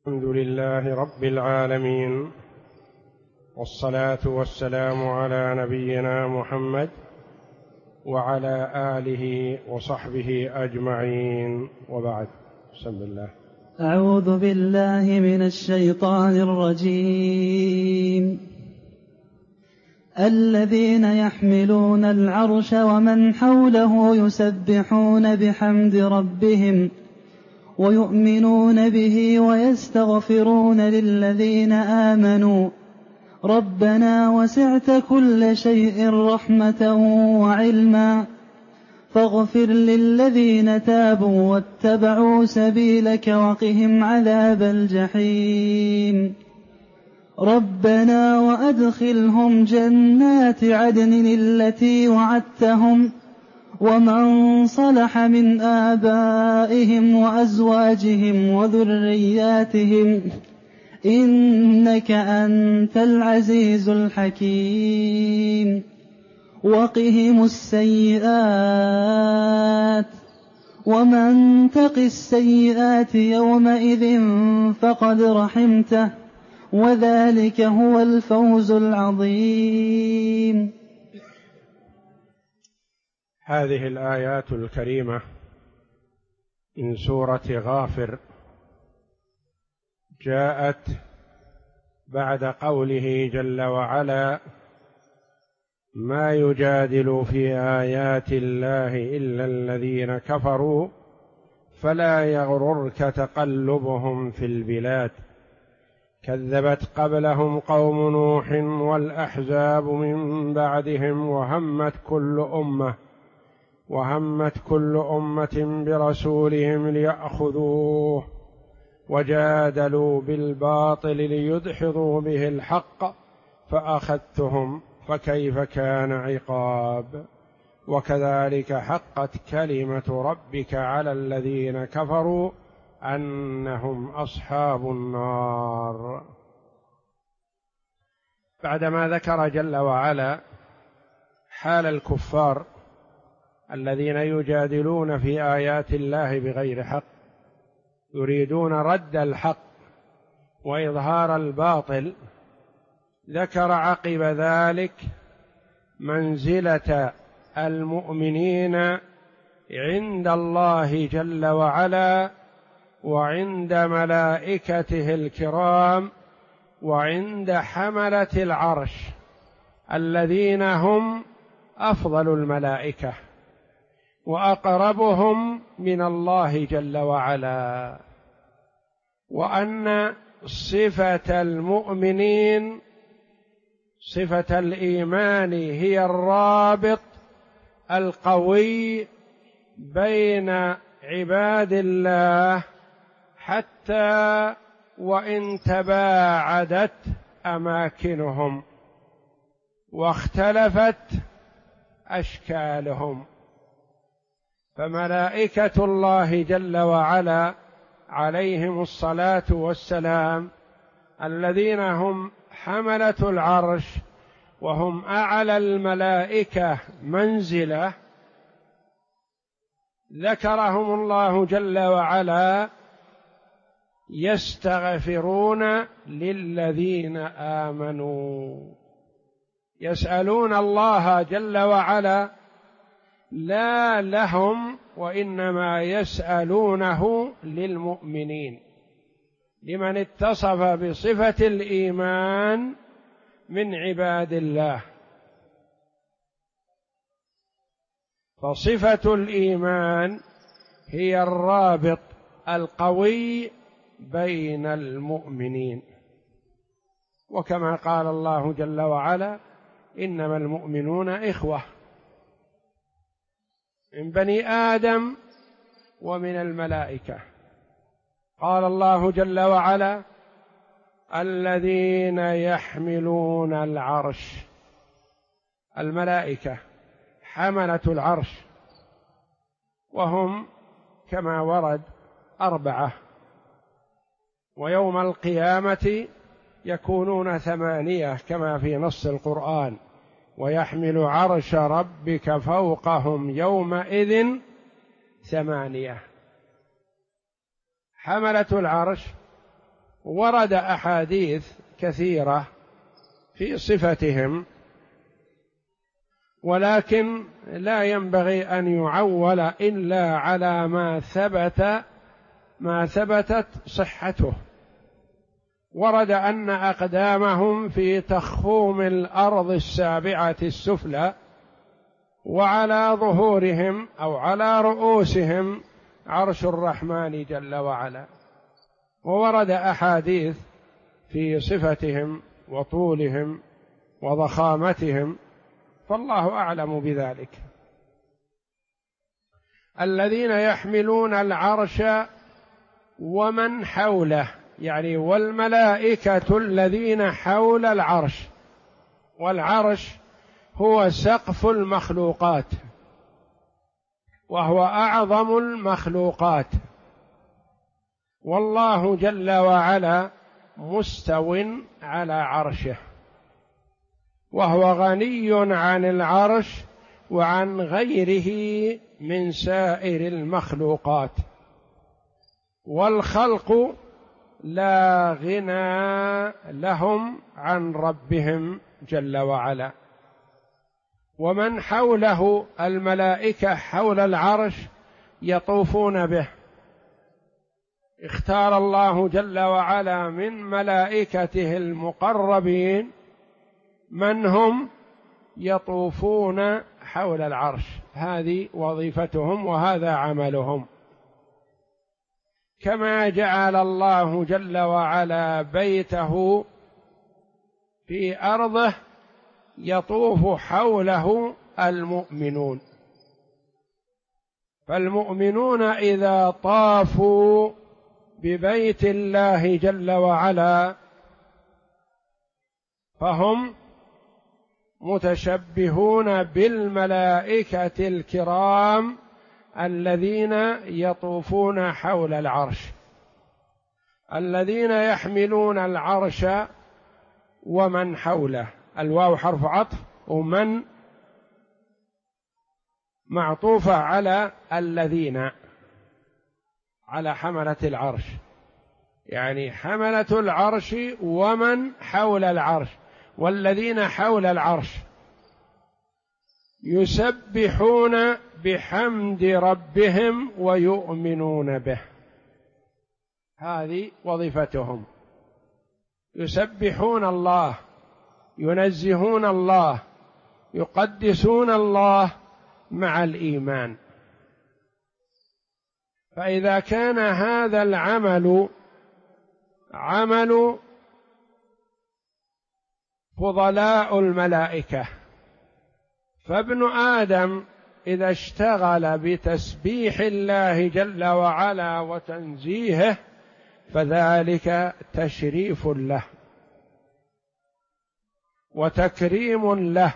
الحمد لله رب العالمين، والصلاة والسلام على نبينا محمد وعلى آله وصحبه أجمعين، وبعد. بسم الله. أعوذ بالله من الشيطان الرجيم. الذين يحملون العرش ومن حوله يسبحون بحمد ربهم ويؤمنون به ويستغفرون للذين آمنوا ربنا وسعت كل شيء رحمة وعلما فاغفر للذين تابوا واتبعوا سبيلك وقهم عذاب الجحيم ربنا وأدخلهم جنات عدن التي وعدتهم ومن صلح من آبائهم وأزواجهم وذرياتهم إنك أنت العزيز الحكيم وقهم السيئات ومن تق السيئات يومئذ فقد رحمته وذلك هو الفوز العظيم. هذه الآيات الكريمة من سورة غافر جاءت بعد قوله جل وعلا: ما يجادل في آيات الله إلا الذين كفروا فلا يغررك تقلبهم في البلاد كذبت قبلهم قوم نوح والأحزاب من بعدهم وهمت كل أمة برسولهم ليأخذوه وجادلوا بالباطل ليدحضوا به الحق فأخذتهم فكيف كان عقاب وكذلك حقت كلمة ربك على الذين كفروا أنهم أصحاب النار. بعدما ذكر جل وعلا حال الكفار الذين يجادلون في آيات الله بغير حق، يريدون رد الحق وإظهار الباطل، ذكر عقب ذلك منزلة المؤمنين عند الله جل وعلا وعند ملائكته الكرام وعند حملة العرش الذين هم أفضل الملائكة وأقربهم من الله جل وعلا، وأن صفة المؤمنين صفة الإيمان هي الرابط القوي بين عباد الله حتى وإن تباعدت أماكنهم واختلفت أشكالهم، فملائكة الله جل وعلا عليهم الصلاة والسلام الذين هم حملة العرش وهم أعلى الملائكة منزلة، ذكرهم الله جل وعلا يستغفرون للذين آمنوا، يسألون الله جل وعلا لا لهم وإنما يسألونه للمؤمنين، لمن اتصف بصفة الإيمان من عباد الله. فصفة الإيمان هي الرابط القوي بين المؤمنين، وكما قال الله جل وعلا: إنما المؤمنون إخوة من بني آدم ومن الملائكة. قال الله جل وعلا: الذين يحملون العرش، الملائكة حملة العرش، وهم كما ورد 4، ويوم القيامة يكونون 8 كما في نص القرآن: ويحمل عرش ربك فوقهم يومئذ 8. حملة العرش ورد أحاديث كثيرة في صفتهم، ولكن لا ينبغي أن يعول إلا على ما ثبتت صحته. ورد أن أقدامهم في تخوم الأرض السابعة السفلى، وعلى ظهورهم أو على رؤوسهم عرش الرحمن جل وعلا. وورد أحاديث في صفتهم وطولهم وضخامتهم، فالله أعلم بذلك. الذين يحملون العرش ومن حوله، يعني والملائكة الذين حول العرش، والعرش هو سقف المخلوقات وهو أعظم المخلوقات، والله جل وعلا مستو على عرشه، وهو غني عن العرش وعن غيره من سائر المخلوقات، والخلق لا غنى لهم عن ربهم جل وعلا. ومن حوله الملائكة حول العرش يطوفون به، اختار الله جل وعلا من ملائكته المقربين من هم يطوفون حول العرش، هذه وظيفتهم وهذا عملهم. كما جعل الله جل وعلا بيته في أرضه يطوف حوله المؤمنون، فالمؤمنون إذا طافوا ببيت الله جل وعلا فهم متشبهون بالملائكة الكرام الذين يطوفون حول العرش، الذين يحملون العرش ومن حوله. الواو حرف عطف، ومن معطوفة على الذين، على حملة العرش، يعني حملة العرش ومن حول العرش، والذين حول العرش يسبحون بحمد ربهم ويؤمنون به، هذه وظيفتهم، يسبحون الله، ينزهون الله، يقدسون الله مع الإيمان. فإذا كان هذا العمل عمل فضلاء الملائكة، فابن آدم إذا اشتغل بتسبيح الله جل وعلا وتنزيهه فذلك تشريف له وتكريم له،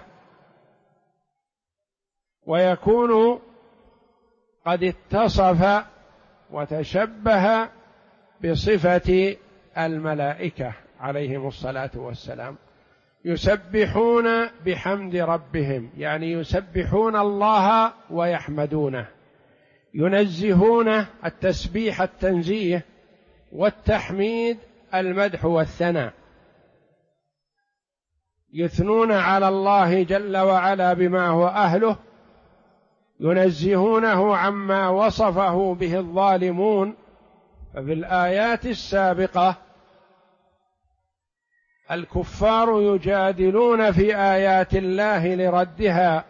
ويكون قد اتصف وتشبه بصفة الملائكة عليهم الصلاة والسلام. يسبحون بحمد ربهم، يعني يسبحون الله ويحمدونه، ينزهون التسبيح التنزيه، والتحميد المدح والثناء، يثنون على الله جل وعلا بما هو أهله، ينزهونه عما وصفه به الظالمون. ففي الآيات السابقة الكفار يجادلون في آيات الله لردها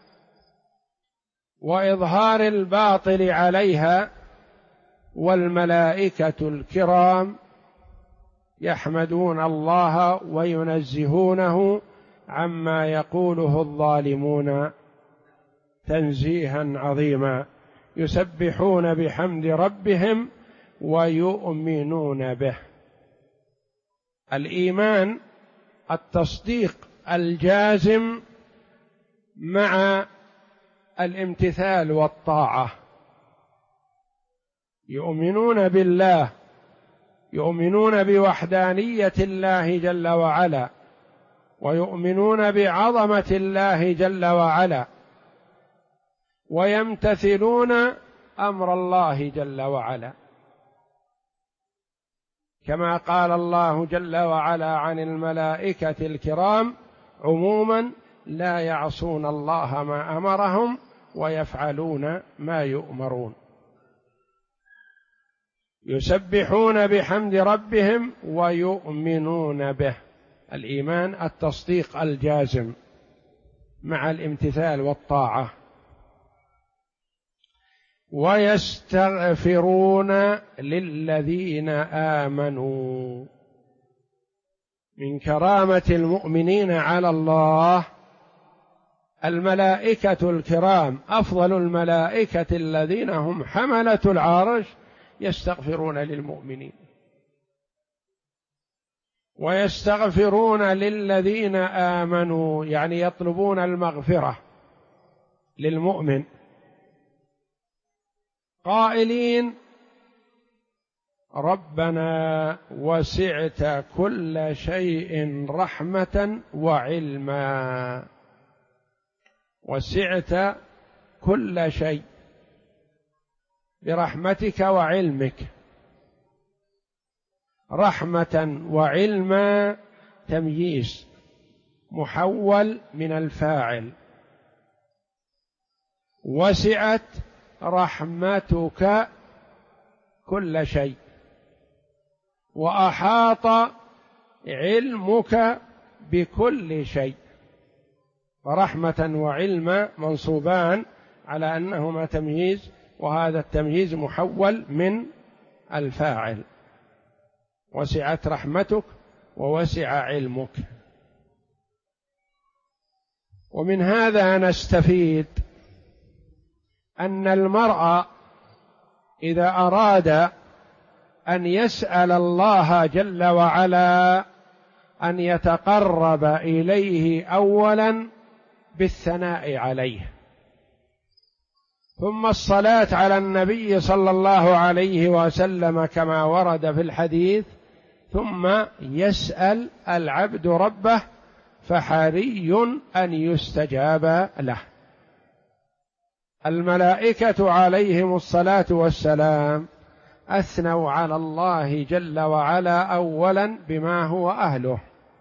وإظهار الباطل عليها، والملائكة الكرام يحمدون الله وينزهونه عما يقوله الظالمون تنزيها عظيما، يسبحون بحمد ربهم ويؤمنون به. الإيمان التصديق الجازم مع الامتثال والطاعة، يؤمنون بالله، يؤمنون بوحدانية الله جل وعلا، ويؤمنون بعظمة الله جل وعلا، ويمتثلون أمر الله جل وعلا. كما قال الله جل وعلا عن الملائكة الكرام عموما: لا يعصون الله ما أمرهم ويفعلون ما يؤمرون، يسبحون بحمد ربهم ويؤمنون به. الإيمان التصديق الجازم مع الامتثال والطاعة. ويستغفرون للذين آمنوا. من كرامة المؤمنين على الله الملائكة الكرام، أفضل الملائكة الذين هم حملة العرش، يستغفرون للمؤمنين. ويستغفرون للذين آمنوا، يعني يطلبون المغفرة للمؤمن، قائلين: ربنا وسعت كل شيء رحمة وعلما. وسعت كل شيء برحمتك وعلمك. رحمة وعلما تمييز محول من الفاعل. وسعت رحمتك كل شيء، وأحاط علمك بكل شيء. فرحمة وعلما منصوبان على أنهما تمييز، وهذا التمييز محول من الفاعل. وسعت رحمتك ووسع علمك. ومن هذا نستفيد أن المرء إذا أراد أن يسأل الله جل وعلا أن يتقرب إليه أولا بالثناء عليه، ثم الصلاة على النبي صلى الله عليه وسلم كما ورد في الحديث، ثم يسأل العبد ربه، فحري أن يستجاب له. الملائكة عليهم الصلاة والسلام أثنوا على الله جل وعلا أولا بما هو أهله،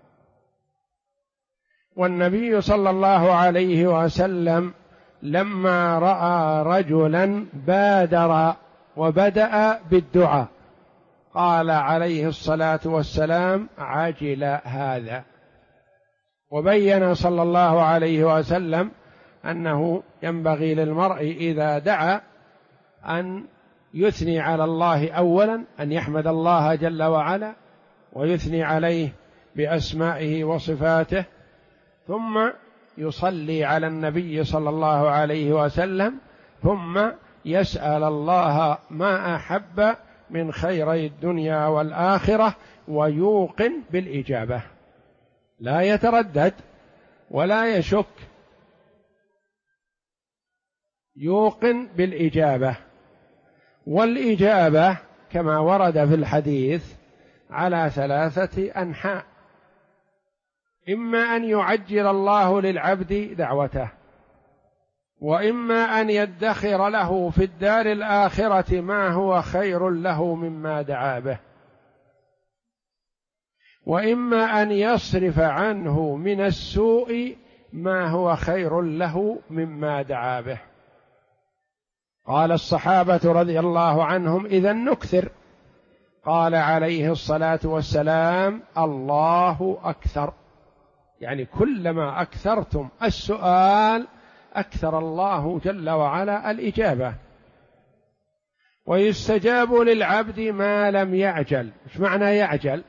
والنبي صلى الله عليه وسلم لما رأى رجلا بادر وبدأ بالدعاء قال عليه الصلاة والسلام: عجل هذا. وبين صلى الله عليه وسلم أنه ينبغي للمرء إذا دعا أن يثني على الله أولا، أن يحمد الله جل وعلا ويثني عليه بأسمائه وصفاته، ثم يصلي على النبي صلى الله عليه وسلم، ثم يسأل الله ما أحب من خيري الدنيا والآخرة، ويوقن بالإجابة، لا يتردد ولا يشك، يوقن بالإجابة. والإجابة كما ورد في الحديث على 3 أنحاء: إما أن يعجل الله للعبد دعوته، وإما أن يدخر له في الدار الآخرة ما هو خير له مما دعا به، وإما أن يصرف عنه من السوء ما هو خير له مما دعا به. قال الصحابة رضي الله عنهم: إذا نكثر. قال عليه الصلاة والسلام: الله أكثر، يعني كلما أكثرتم السؤال أكثر الله جل وعلا الإجابة. ويستجاب للعبد ما لم يعجل. إيش معنى يعجل؟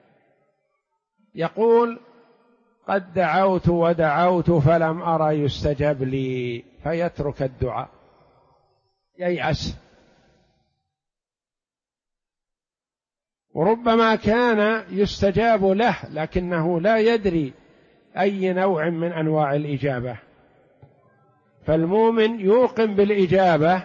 يقول: قد دعوت ودعوت فلم أرى يستجب لي، فيترك الدعاء، ييأس. وربما كان يستجاب له لكنه لا يدري أي نوع من أنواع الإجابة. فالمؤمن يوقن بالإجابة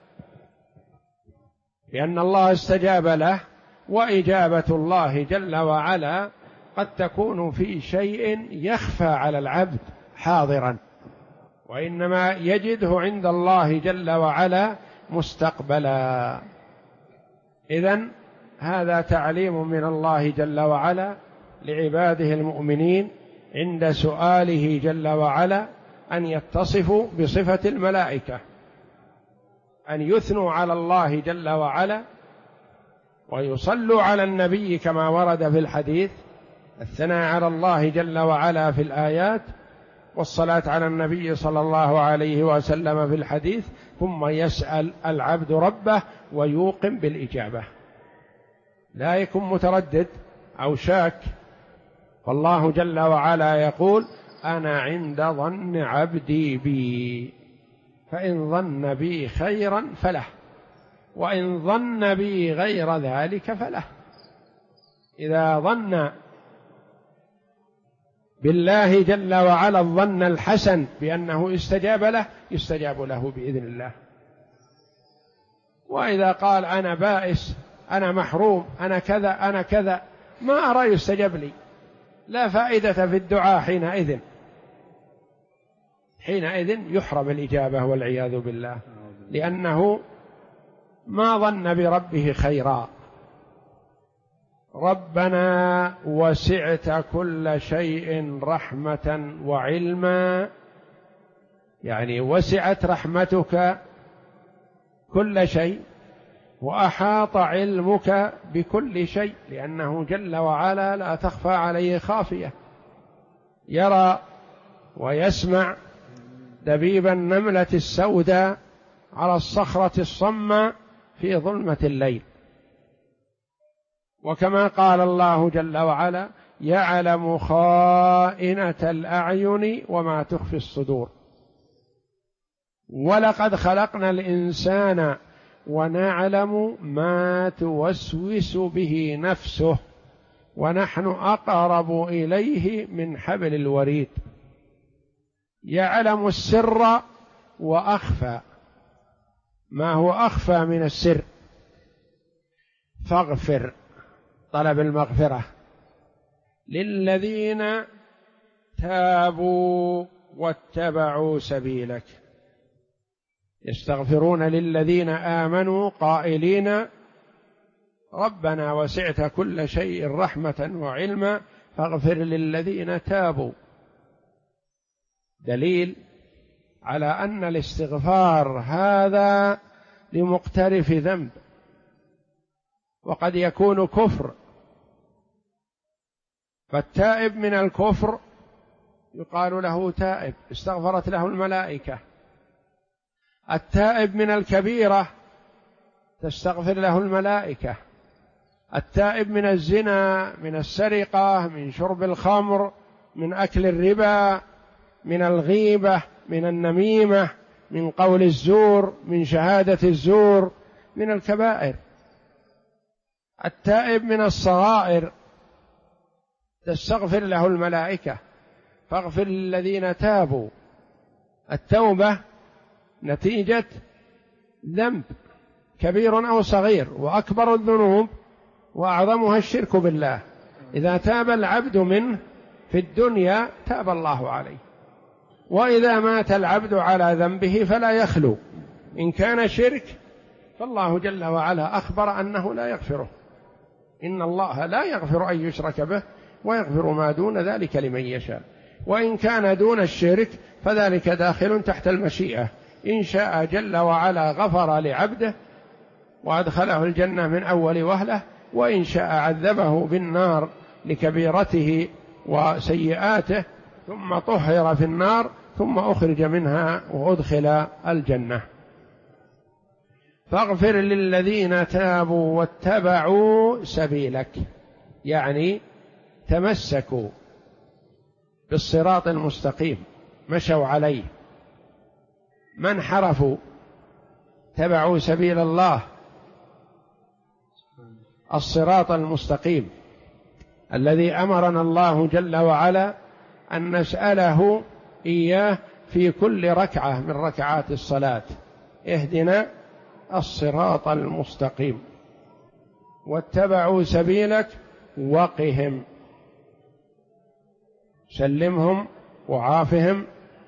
لأن الله استجاب له، وإجابة الله جل وعلا قد تكون في شيء يخفى على العبد حاضرا، وإنما يجده عند الله جل وعلا مستقبلا. إذن هذا تعليم من الله جل وعلا لعباده المؤمنين عند سؤاله جل وعلا أن يتصفوا بصفة الملائكة، أن يثنوا على الله جل وعلا ويصلوا على النبي كما ورد في الحديث، الثناء على الله جل وعلا في الآيات والصلاة على النبي صلى الله عليه وسلم في الحديث، ثم يسأل العبد ربه ويوقن بالإجابة، لا يكون متردد أو شاك. فالله جل وعلا يقول: أنا عند ظن عبدي بي، فإن ظن بي خيرا فله، وإن ظن بي غير ذلك فله. إذا ظن بالله جل وعلا الظن الحسن بأنه يستجاب له، يستجاب له بإذن الله. وإذا قال أنا بائس، أنا محروم، أنا كذا، أنا كذا، ما أرى يستجاب لي، لا فائدة في الدعاء حينئذ يحرم الإجابة والعياذ بالله، لأنه ما ظن بربه خيرا. ربنا وسعت كل شيء رحمة وعلما، يعني وسعت رحمتك كل شيء وأحاط علمك بكل شيء، لأنه جل وعلا لا تخفى عليه خافية، يرى ويسمع دبيب النملة السوداء على الصخرة الصماء في ظلمة الليل. وكما قال الله جل وعلا: يعلم خائنة الأعين وما تخفي الصدور، ولقد خلقنا الإنسان ونعلم ما توسوس به نفسه ونحن أقرب إليه من حبل الوريد. يعلم السر وأخفى، ما هو أخفى من السر، فاغفر، طلب المغفرة للذين تابوا واتبعوا سبيلك، يستغفرون للذين آمنوا قائلين: ربنا وسعت كل شيء رحمة وعلما فاغفر للذين تابوا. دليل على أن الاستغفار هذا لمقترف ذنب، وقد يكون كفر، فالتائب من الكفر يقال له تائب، استغفرت له الملائكة. التائب من الكبيرة تستغفر له الملائكة. التائب من الزنا، من السرقة، من شرب الخمر، من أكل الربا، من الغيبة، من النميمة، من قول الزور، من شهادة الزور، من الكبائر. التائب من الصغائر تستغفر له الملائكة، فاغفر للذين تابوا. التوبة نتيجة ذنب كبير أو صغير، وأكبر الذنوب وأعظمها الشرك بالله، إذا تاب العبد منه في الدنيا تاب الله عليه، وإذا مات العبد على ذنبه فلا يخلو. إن كان شرك فالله جل وعلا أخبر أنه لا يغفره، إن الله لا يغفر أن يشرك به ويغفر ما دون ذلك لمن يشاء. وإن كان دون الشرك فذلك داخل تحت المشيئة، إن شاء جل وعلا غفر لعبده وأدخله الجنة من أول وهلة، وإن شاء عذبه بالنار لكبيرته وسيئاته ثم طهر في النار ثم أخرج منها وأدخل الجنة. فاغفر للذين تابوا واتبعوا سبيلك، يعني تمسكوا بالصراط المستقيم، مشوا عليه، ما انحرفوا، تبعوا سبيل الله، الصراط المستقيم الذي أمرنا الله جل وعلا أن نسأله إياه في كل ركعة من ركعات الصلاة: اهدنا الصراط المستقيم. واتبعوا سبيلك وقهم، سلمهم وعافهم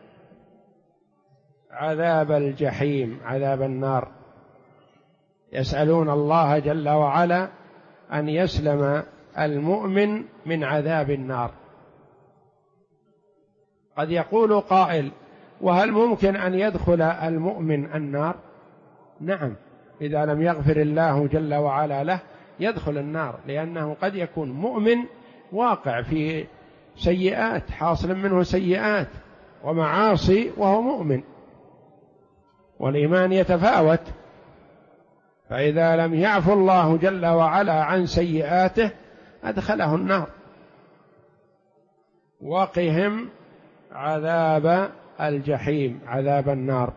عذاب الجحيم، عذاب النار. يسألون الله جل وعلا أن يسلم المؤمن من عذاب النار. قد يقول قائل: وهل ممكن أن يدخل المؤمن النار؟ نعم، إذا لم يغفر الله جل وعلا له يدخل النار، لأنه قد يكون مؤمن واقع في سيئات، حاصل منه سيئات ومعاصي وهو مؤمن، والإيمان يتفاوت، فإذا لم يعفو الله جل وعلا عن سيئاته أدخله النار. وقهم عذاب الجحيم، عذاب النار.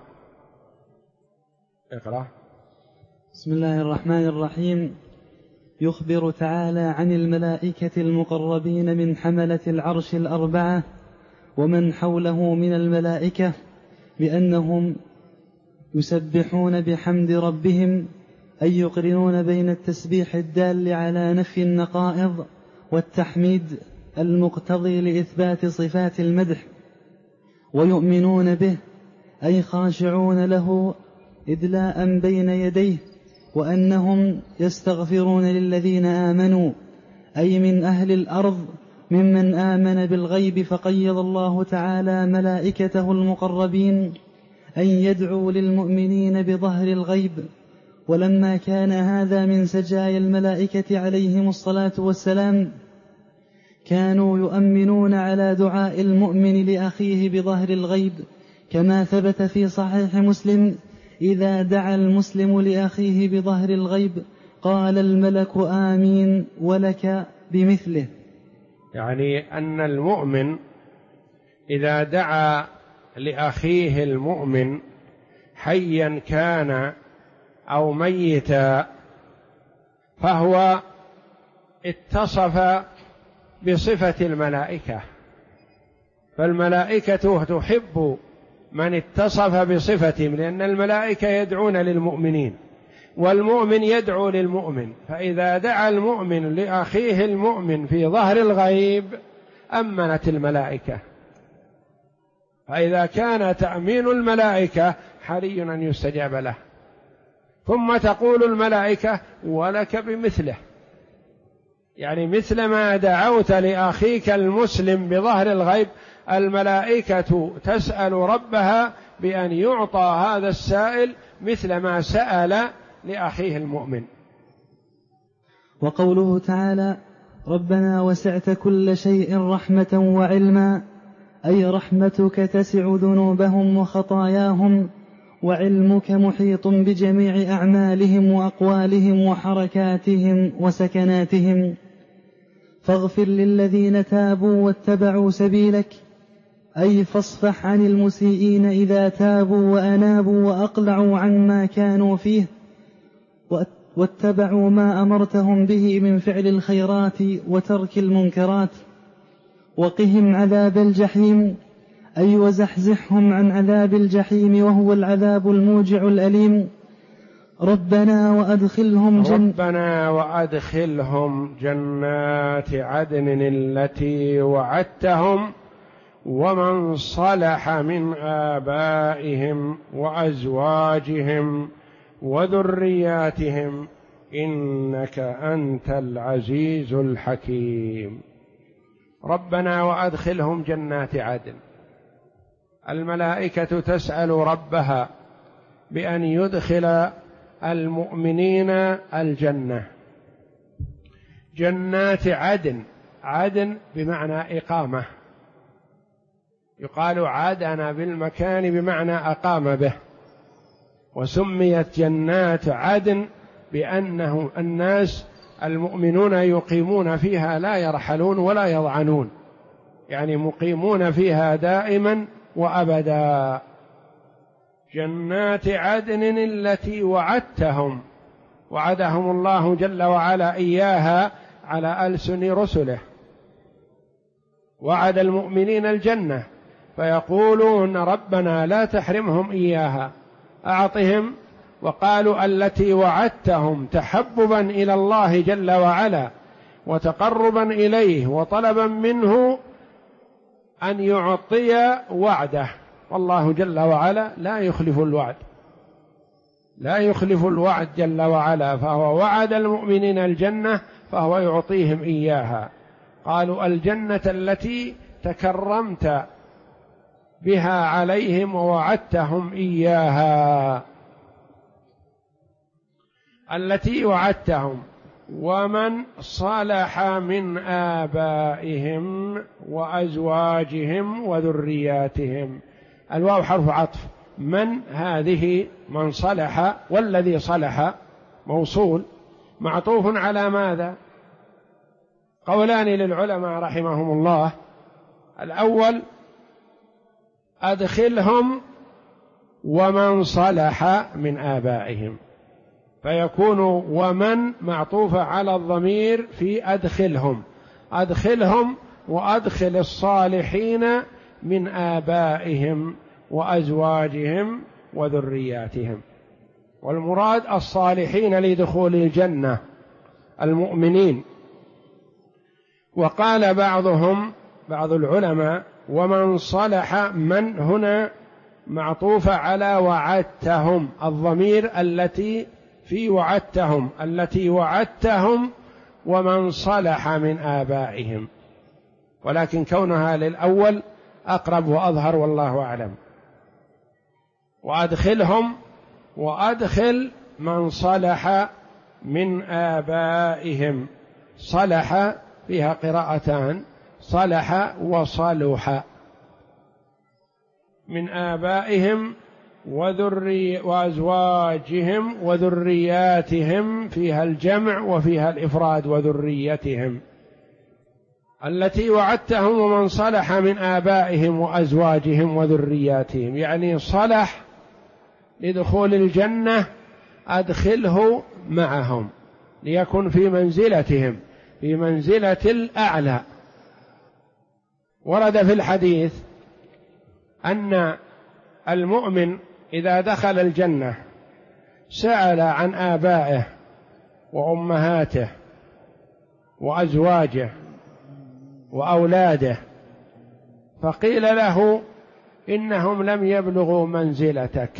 اقرأ. بسم الله الرحمن الرحيم. يخبر تعالى عن الملائكة المقربين من حملة العرش الأربعة ومن حوله من الملائكة بأنهم يسبحون بحمد ربهم، أي يقرنون بين التسبيح الدال على نفي النقائض والتحميد المقتضي لإثبات صفات المدح، ويؤمنون به أي خاشعون له إدلاء بين يديه، وأنهم يستغفرون للذين آمنوا أي من أهل الأرض ممن آمن بالغيب، فقيض الله تعالى ملائكته المقربين أن يدعوا للمؤمنين بظهر الغيب. ولما كان هذا من سجايا الملائكة عليهم الصلاة والسلام كانوا يؤمنون على دعاء المؤمن لأخيه بظهر الغيب، كما ثبت في صحيح مسلم: إذا دعا المسلم لأخيه بظهر الغيب قال الملك آمين ولك بمثله. يعني أن المؤمن إذا دعا لأخيه المؤمن حيا كان أو ميتا فهو اتصف بصفة الملائكة، فالملائكة تحب من اتصف بصفتهم، لأن الملائكة يدعون للمؤمنين والمؤمن يدعو للمؤمن، فإذا دعا المؤمن لأخيه المؤمن في ظهر الغيب أمنت الملائكة، فإذا كان تأمين الملائكة حري أن يستجاب له. ثم تقول الملائكة ولك بمثله، يعني مثل ما دعوت لأخيك المسلم بظهر الغيب الملائكة تسأل ربها بأن يعطى هذا السائل مثل ما سأل لأخيه المؤمن. وقوله تعالى: ربنا وسعت كل شيء رحمة وعلما، أي رحمتك تسع ذنوبهم وخطاياهم، وعلمك محيط بجميع أعمالهم وأقوالهم وحركاتهم وسكناتهم، فاغفر للذين تابوا واتبعوا سبيلك، أي فاصفح عن المسيئين إذا تابوا وأنابوا وأقلعوا عما كانوا فيه واتبعوا ما أمرتهم به من فعل الخيرات وترك المنكرات، وقهم عذاب الجحيم، أي وزحزحهم عن عذاب الجحيم وهو العذاب الموجع الأليم. ربنا وأدخلهم جنات عدن التي وعدتهم ومن صلح من آبائهم وأزواجهم وذرياتهم إنك أنت العزيز الحكيم. ربنا وأدخلهم جنات عدن، الملائكة تسأل ربها بأن يدخل المؤمنين الجنة. جنات عدن، عدن بمعنى إقامة، يقال عادنا بالمكان بمعنى أقام به، وسميت جنات عدن بأنه الناس المؤمنون يقيمون فيها لا يرحلون ولا يضعنون، يعني مقيمون فيها دائما وأبدا. جنات عدن التي وعدتهم، وعدهم الله جل وعلا إياها على ألسن رسله، وعد المؤمنين الجنة، فيقولون ربنا لا تحرمهم إياها، أعطهم. وقالوا التي وعدتهم تحببا إلى الله جل وعلا وتقربا إليه وطلبا منه أن يعطي وعده، والله جل وعلا لا يخلف الوعد، لا يخلف الوعد جل وعلا، فهو وعد المؤمنين الجنة فهو يعطيهم إياها. قالوا الجنة التي تكرمت بها عليهم ووعدتهم إياها، التي وعدتهم ومن صلح من آبائهم وأزواجهم وذرياتهم. الواو حرف عطف، من هذه من صلح، والذي صلح موصول معطوف على ماذا؟ قولان للعلماء رحمهم الله. الأول أدخلهم ومن صلح من آبائهم، فيكون ومن معطوفة على الضمير في أدخلهم، أدخلهم وأدخل الصالحين من آبائهم وأزواجهم وذرياتهم، والمراد الصالحين لدخول الجنة المؤمنين. وقال بعض العلماء ومن صلح، من هنا معطوفة على وعدتهم، الضمير التي في وعدتهم، التي وعدتهم ومن صلح من آبائهم، ولكن كونها للأول أقرب وأظهر والله أعلم. وأدخلهم وأدخل من صلح من آبائهم، صلح فيها قراءتان، صلح وصلح، من آبائهم وأزواجهم وذرياتهم، فيها الجمع وفيها الإفراد، وذريتهم التي وعدتهم ومن صلح من آبائهم وأزواجهم وذرياتهم، يعني صلح لدخول الجنة أدخله معهم ليكن في منزلتهم، في منزلة الأعلى. ورد في الحديث أن المؤمن إذا دخل الجنة سأل عن آبائه وأمهاته وأزواجه وأولاده، فقيل له إنهم لم يبلغوا منزلتك،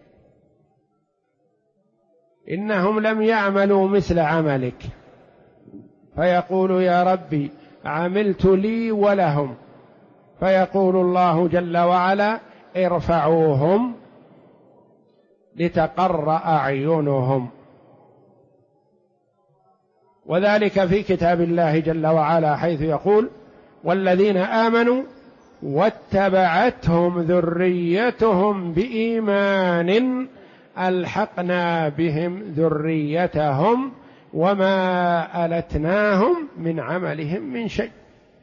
إنهم لم يعملوا مثل عملك، فيقول يا ربي عملت لي ولهم، فيقول الله جل وعلا ارفعوهم لتقر أعينهم. وذلك في كتاب الله جل وعلا حيث يقول والذين آمنوا واتبعتهم ذريتهم بإيمان ألحقنا بهم ذريتهم وما ألتناهم من عملهم من شيء.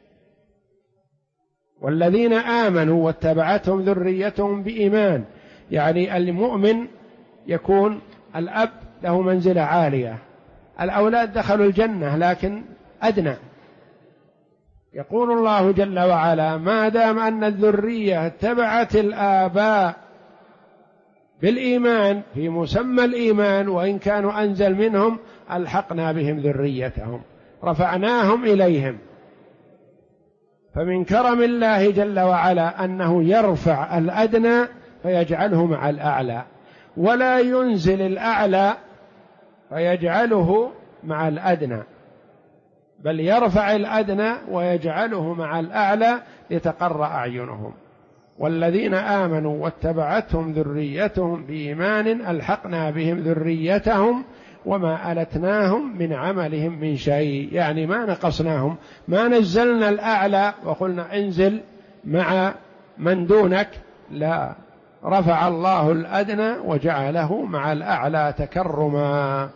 والذين آمنوا واتبعتهم ذريتهم بإيمان، يعني المؤمن يكون الأب له منزلة عالية، الأولاد دخلوا الجنة لكن أدنى. يقول الله جل وعلا ما دام أن الذرية اتبعت الآباء بالإيمان في مسمى الإيمان وإن كانوا أنزل منهم ألحقنا بهم ذريتهم، رفعناهم إليهم. فمن كرم الله جل وعلا أنه يرفع الأدنى فيجعله مع الأعلى، ولا ينزل الأعلى فيجعله مع الأدنى، بل يرفع الأدنى ويجعله مع الأعلى لتقر أعينهم. والذين آمنوا واتبعتهم ذريتهم بإيمان ألحقنا بهم ذريتهم وما ألتناهم من عملهم من شيء، يعني ما نقصناهم، ما نزلنا الأعلى وقلنا انزل مع من دونك، لا، رفع الله الأدنى وجعله مع الأعلى تكرما.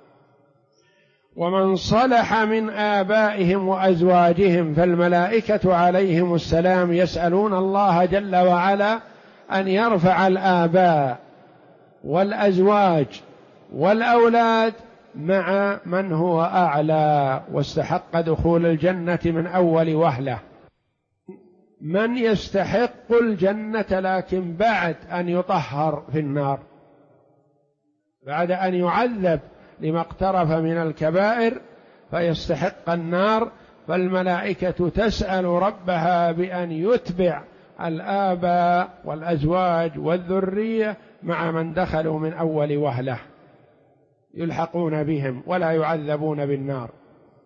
ومن صلح من آبائهم وأزواجهم، فالملائكة عليهم السلام يسألون الله جل وعلا أن يرفع الآباء والأزواج والأولاد مع من هو أعلى واستحق دخول الجنة من أول وهلة. من يستحق الجنة لكن بعد أن يطهر في النار، بعد أن يعذب لما اقترف من الكبائر فيستحق النار، فالملائكة تسأل ربها بأن يتبع الآباء والأزواج والذرية مع من دخلوا من أول وهلة، يلحقون بهم ولا يعذبون بالنار.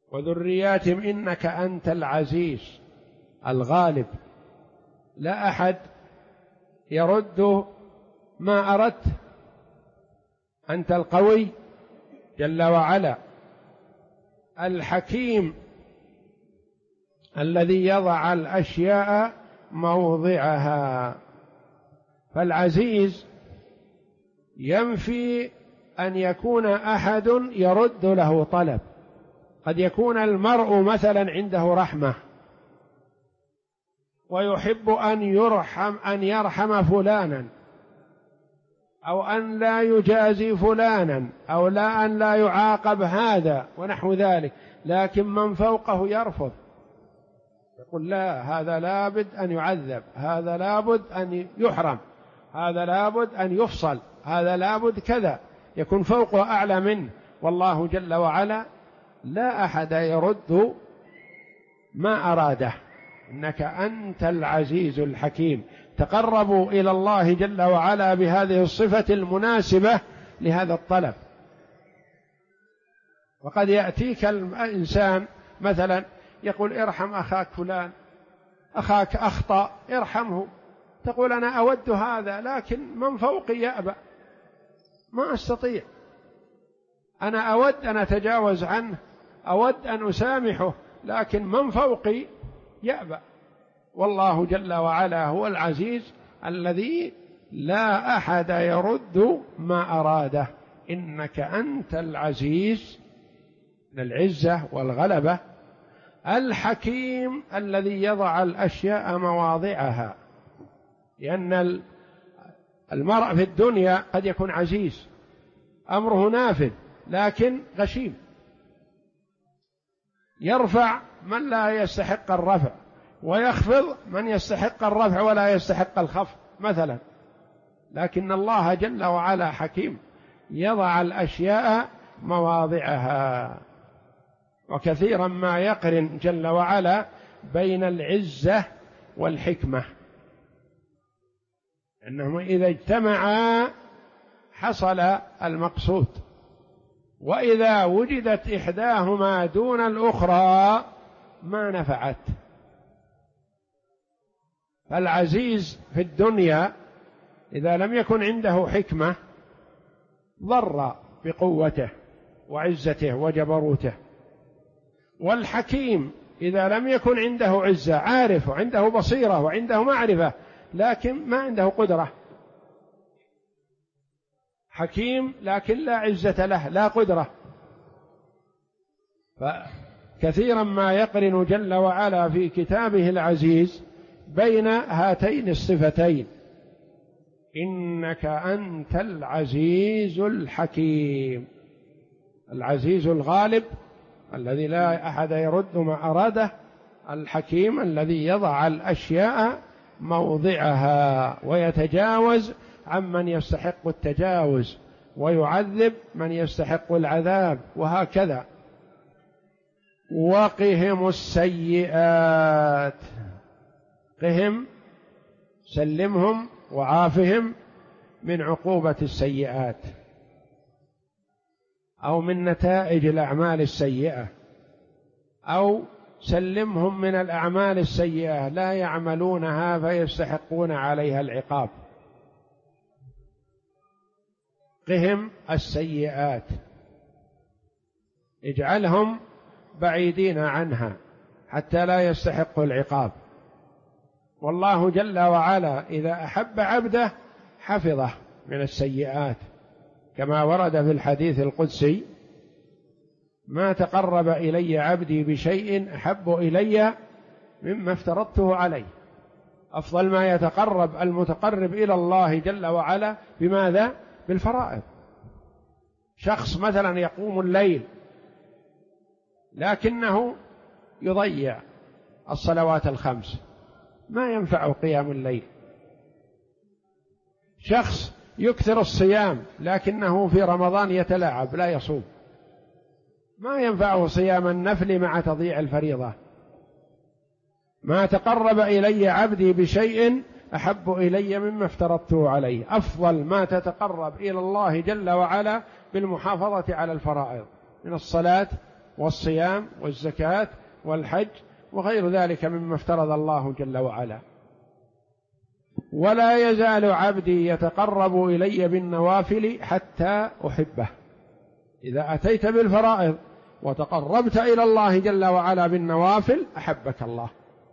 وذرياتهم إنك أنت العزيز الغالب، لا أحد يرد ما أردت، أنت القوي جل وعلا، الحكيم الذي يضع الأشياء موضعها. فالعزيز ينفي أن يكون أحد يرد له طلب. قد يكون المرء مثلا عنده رحمة ويحب أن يرحم فلانا، أو أن لا يجازي فلانا، أو أن لا يعاقب هذا ونحو ذلك، لكن من فوقه يرفض، يقول لا، هذا لابد أن يعذب، هذا لابد أن يحرم، هذا لابد أن يفصل، هذا لابد كذا، يكون فوقه أعلى منه. والله جل وعلا لا أحد يرد ما أراده، إنك أنت العزيز الحكيم. تقربوا إلى الله جل وعلا بهذه الصفة المناسبة لهذا الطلب. وقد يأتيك الإنسان مثلا يقول ارحم أخاك فلان، أخاك أخطأ ارحمه، تقول أنا أود هذا لكن من فوقي يأبى، ما أستطيع، أنا أود أن أتجاوز عنه، أود أن أسامحه، لكن من فوقي يأبى. والله جل وعلا هو العزيز الذي لا أحد يرد ما أراده، إنك أنت العزيز للعزة والغلبة، الحكيم الذي يضع الأشياء مواضعها. لأن المرء في الدنيا قد يكون عزيز أمره نافذ لكن غشيم، يرفع من لا يستحق الرفع ويخفض من يستحق الرفع ولا يستحق الخفض مثلا. لكن الله جل وعلا حكيم يضع الأشياء مواضعها. وكثيرا ما يقرن جل وعلا بين العزة والحكمة، إنهم إذا اجتمعا حصل المقصود، وإذا وجدت إحداهما دون الأخرى ما نفعت. فالعزيز في الدنيا إذا لم يكن عنده حكمة ضر بقوته وعزته وجبروته، والحكيم إذا لم يكن عنده عزة، عارف وعنده بصيرة وعنده معرفة لكن ما عنده قدرة، حكيم لكن لا عزة له لا قدرة. فكثيرا ما يقرن جل وعلا في كتابه العزيز بين هاتين الصفتين، إنك أنت العزيز الحكيم، العزيز الغالب الذي لا أحد يرد ما أراده، الحكيم الذي يضع الأشياء موضعها ويتجاوز عمن يستحق التجاوز ويعذب من يستحق العذاب، وهكذا. وقهم السيئات، قهم سلمهم وعافهم من عقوبة السيئات أو من نتائج الأعمال السيئة، أو سلمهم من الأعمال السيئة لا يعملونها فيستحقون عليها العقاب. قهم السيئات، اجعلهم بعيدين عنها حتى لا يستحقوا العقاب. والله جل وعلا إذا أحب عبده حفظه من السيئات، كما ورد في الحديث القدسي: ما تقرب إلي عبدي بشيء أحب إلي مما افترضته عليه. أفضل ما يتقرب المتقرب إلى الله جل وعلا بماذا؟ بالفرائض. شخص مثلا يقوم الليل لكنه يضيع الصلوات الخمس، ما ينفع قيام الليل. شخص يكثر الصيام لكنه في رمضان يتلاعب لا يصوم، ما ينفعه صيام النفل مع تضييع الفريضة. ما تقرب إلي عبدي بشيء أحب إلي مما افترضته عليه. أفضل ما تتقرب إلى الله جل وعلا بالمحافظة على الفرائض من الصلاة والصيام والزكاة والحج وغير ذلك مما افترض الله جل وعلا. ولا يزال عبدي يتقرب إلي بالنوافل حتى أحبه. إذا أتيت بالفرائض وتقربت إلى الله جل وعلا بالنوافل أحبك الله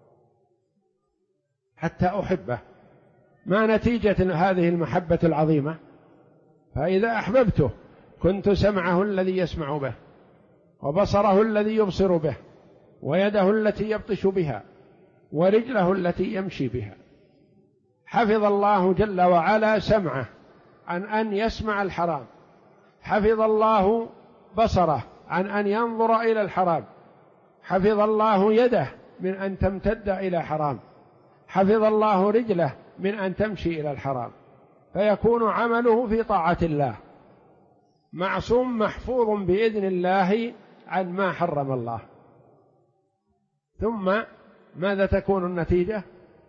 حتى أحبه. ما نتيجة هذه المحبة العظيمة؟ فإذا أحببته كنت سمعه الذي يسمع به، وبصره الذي يبصر به، ويده التي يبطش بها، ورجله التي يمشي بها. حفظ الله جل وعلا سمعه عن أن يسمع الحرام، حفظ الله بصره عن أن ينظر إلى الحرام، حفظ الله يده من أن تمتد إلى حرام، حفظ الله رجله من أن تمشي إلى الحرام، فيكون عمله في طاعة الله معصوم محفوظ بإذن الله عن ما حرم الله. ثم ماذا تكون النتيجة؟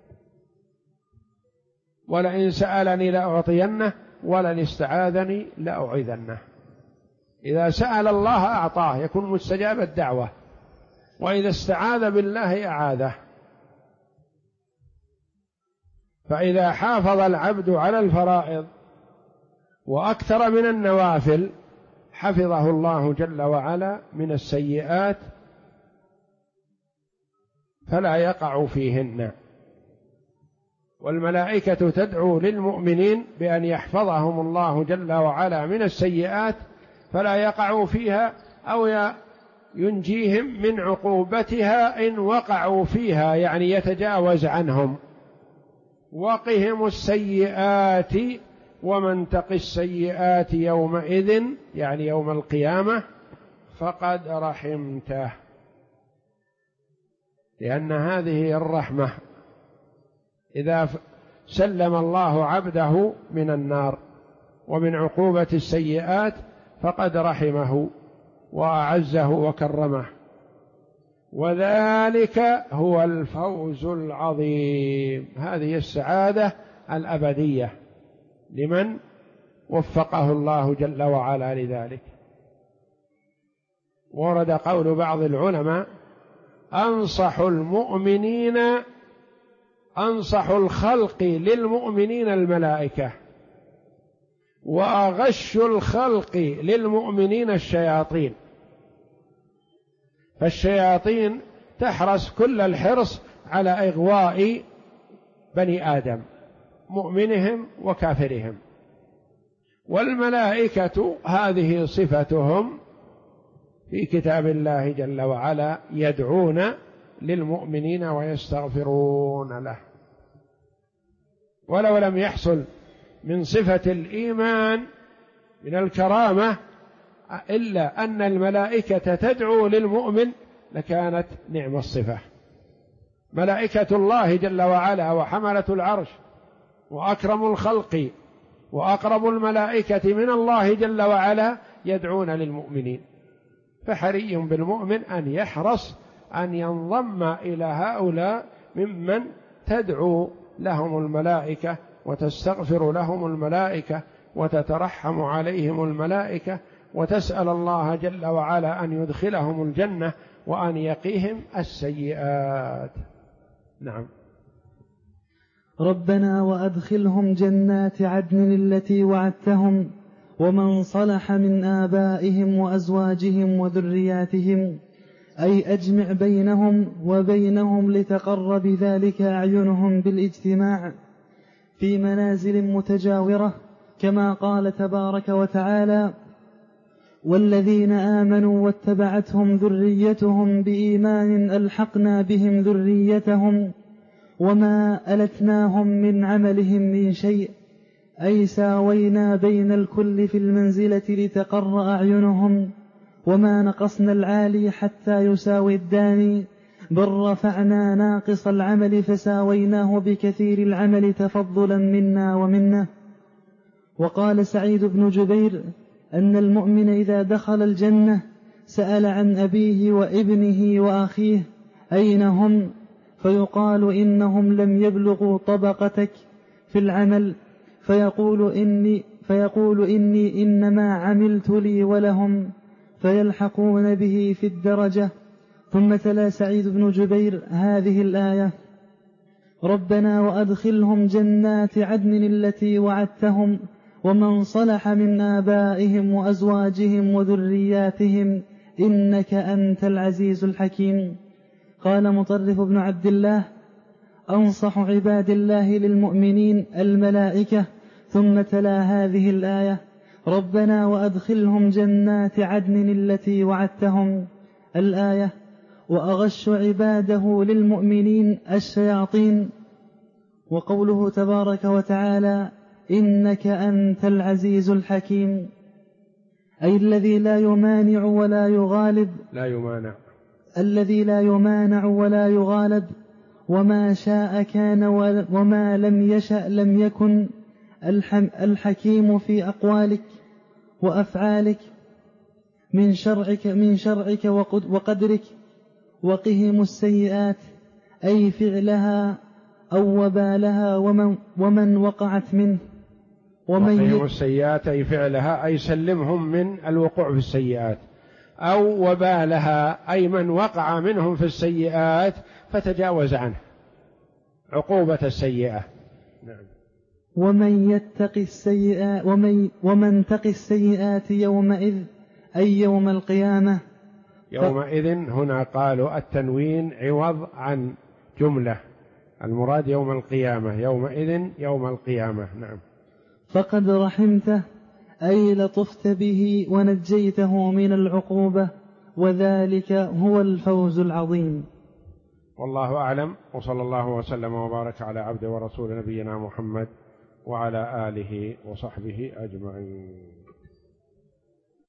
ولئن سألني لأعطينه ولئن استعاذني لأعيذنه. إذا سأل الله أعطاه يكون مستجاب الدعوة، وإذا استعاذ بالله أعاذه. فإذا حافظ العبد على الفرائض وأكثر من النوافل حفظه الله جل وعلا من السيئات فلا يقع فيهن. والملائكة تدعو للمؤمنين بأن يحفظهم الله جل وعلا من السيئات فلا يقعوا فيها، أو ينجيهم من عقوبتها إن وقعوا فيها، يعني يتجاوز عنهم. وقهم السيئات ومن تق السيئات يومئذ، يعني يوم القيامة، فقد رحمته. لأن هذه الرحمة إذا سلم الله عبده من النار ومن عقوبة السيئات فقد رحمه وأعزه وكرمه، وذلك هو الفوز العظيم. هذه السعادة الأبدية لمن وفقه الله جل وعلا لذلك. ورد قول بعض العلماء: أنصح الخلق للمؤمنين الملائكة، وأغش الخلق للمؤمنين الشياطين. فالشياطين تحرص كل الحرص على إغواء بني آدم، مؤمنهم وكافرهم. والملائكة هذه صفتهم في كتاب الله جل وعلا، يدعون للمؤمنين ويستغفرون له. ولو لم يحصل من صفة الإيمان من الكرامة إلا أن الملائكة تدعو للمؤمن لكانت نعم الصفة. ملائكة الله جل وعلا وحملة العرش وأكرم الخلق وأقرب الملائكة من الله جل وعلا يدعون للمؤمنين. فحري بالمؤمن أن يحرص أن ينضم إلى هؤلاء ممن تدعو لهم الملائكة وتستغفر لهم الملائكة وتترحم عليهم الملائكة وتسأل الله جل وعلا أن يدخلهم الجنة وأن يقيهم السيئات. نعم. ربنا وأدخلهم جنات عدن التي وعدتهم ومن صلح من آبائهم وأزواجهم وذرياتهم، أي أجمع بينهم وبينهم لتقر بذلك أعينهم بالاجتماع في منازل متجاورة، كما قال تبارك وتعالى: والذين آمنوا واتبعتهم ذريتهم بإيمان ألحقنا بهم ذريتهم وما ألتناهم من عملهم من شيء، أي ساوينا بين الكل في المنزلة لتقر أعينهم، وما نقصنا العالي حتى يساوي الداني، بل رفعنا ناقص العمل فساويناه بكثير العمل تفضلا منا ومنه. وقال سعيد بن جبير أن المؤمن إذا دخل الجنة سأل عن أبيه وابنه وأخيه أين هم، فيقال إنهم لم يبلغوا طبقتك في العمل، فيقول إني إنما عملت لي ولهم، فيلحقون به في الدرجة. ثم تلا سعيد بن جبير هذه الآية: ربنا وأدخلهم جنات عدن التي وعدتهم ومن صلح من آبائهم وأزواجهم وذرياتهم إنك أنت العزيز الحكيم. قال مطرف بن عبد الله: أنصح عباد الله للمؤمنين الملائكة. ثم تلا هذه الآية: ربنا وأدخلهم جنات عدن التي وعدتهم الآية. وأغش عباده للمؤمنين الشياطين. وقوله تبارك وتعالى: إنك أنت العزيز الحكيم، أي الذي لا يمانع ولا يغالب، الذي لا يمانع ولا يغالب، وما شاء كان وما لم يشأ لم يكن، الحكيم في أقوالك وأفعالك من شرعك وقدرك. وقهم السيئات، أي فعلها أو وبالها ومن وقعت منه. وقهم السيئات أي فعلها، أي سلمهم من الوقوع في السيئات، أو وبالها أي من وقع منهم في السيئات فتجاوز عنه عقوبة السيئة. نعم. ومن تق السيئات يومئذ، أي يوم القيامة. يومئذ هنا قالوا التنوين عوض عن جملة، المراد يوم القيامة، يومئذ يوم القيامة. نعم. فقد رحمته، أي لطفت به ونجيته من العقوبة، وذلك هو الفوز العظيم. والله أعلم، وصلى الله وسلم وبارك على عبد ورسول نبينا محمد وعلى آله وصحبه أجمعين.